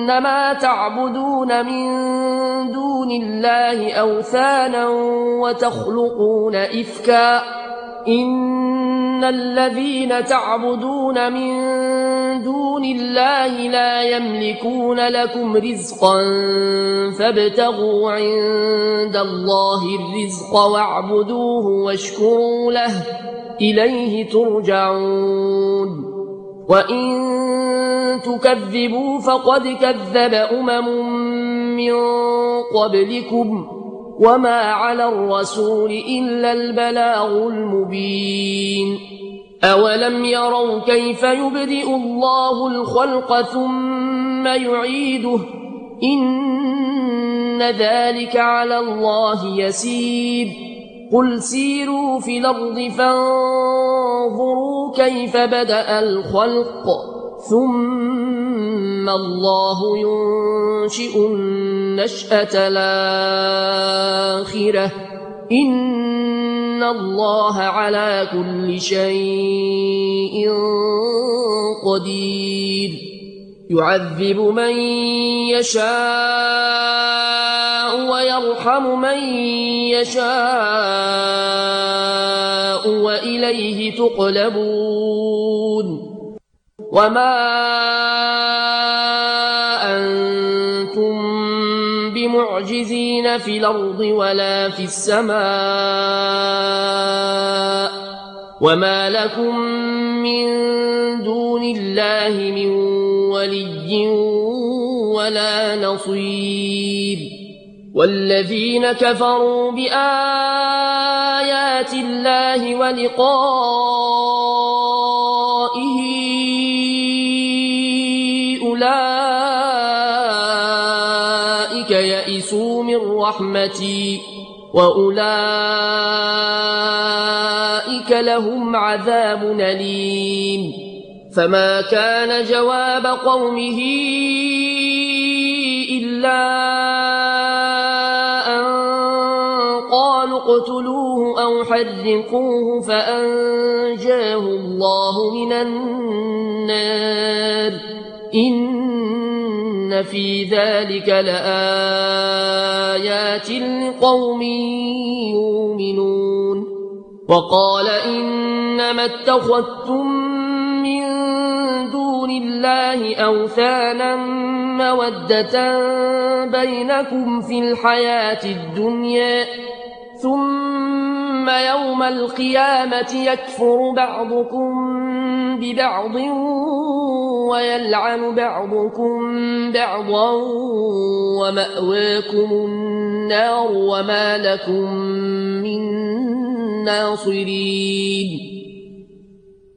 إنما تعبدون من دون الله أوثانا وتخلقون إفكا إن الذين تعبدون من دون الله لا يملكون لكم رزقا فابتغوا عند الله الرزق واعبدوه واشكروا له إليه ترجعون وإن تكذبوا فقد كذب من قبلكم وما على الرسول إلا البلاغ المبين أولم يروا كيف يبدئ الله الخلق ثم يعيده إن ذلك على الله يسير قل سيروا في الأرض فانظروا كيف بدأ الخلق ثم الله ينشئ النشأة الآخرة إن الله على كل شيء قدير يعذب من يشاء ويرحم من يشاء وإليه تقلبون وما أنتم بمعجزين في الأرض ولا في السماء وما لكم من دون الله من ولي ولا نصير والذين كفروا بآيات الله ولقائه أولئك يئسوا من رحمتي وأولئك لهم عذاب أليم فما كان جواب قومه إلا أن قالوا اقتلوه أو حرقوه فأنجاه الله من النار إن في ذلك لآيات لقوم يؤمنون وقال إنما اتخذتم من دون الله أوثانا مودة بينكم في الحياة الدنيا ثم يوم القيامة يكفر بعضكم ببعض ويلعن بعضكم بعضا ومأواكم النار وما لكم من ناصرين